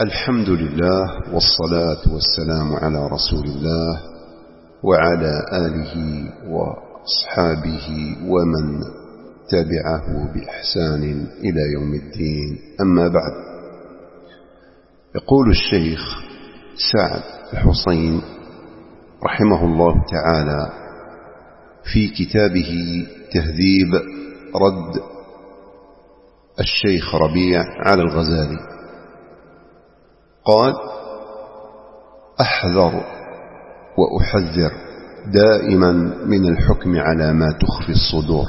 الحمد لله والصلاة والسلام على رسول الله وعلى آله وأصحابه ومن تبعه بإحسان إلى يوم الدين. أما بعد، يقول الشيخ سعد الحسين رحمه الله تعالى في كتابه تهذيب رد الشيخ ربيع على الغزالي، قال: أحذر وأحذر دائما من الحكم على ما تخفي الصدور،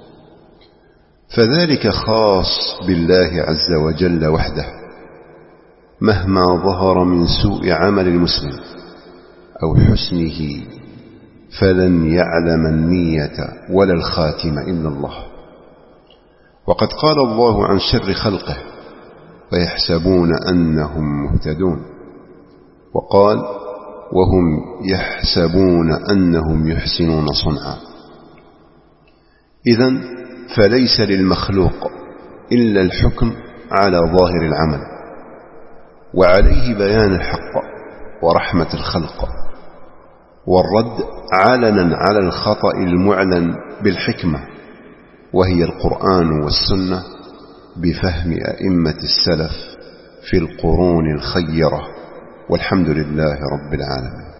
فذلك خاص بالله عز وجل وحده، مهما ظهر من سوء عمل المسلم أو حسنه فلن يعلم النية ولا الخاتم إلا الله. وقد قال الله عن شر خلقه: ويحسبون أنهم مهتدون، وقال: وهم يحسبون أنهم يحسنون صنعا. إذن فليس للمخلوق إلا الحكم على ظاهر العمل، وعليه بيان الحق ورحمة الخلق، والرد علنا على الخطأ المعلن بالحكمة، وهي القرآن والسنة بفهم أئمة السلف في القرون الخيرة، والحمد لله رب العالمين.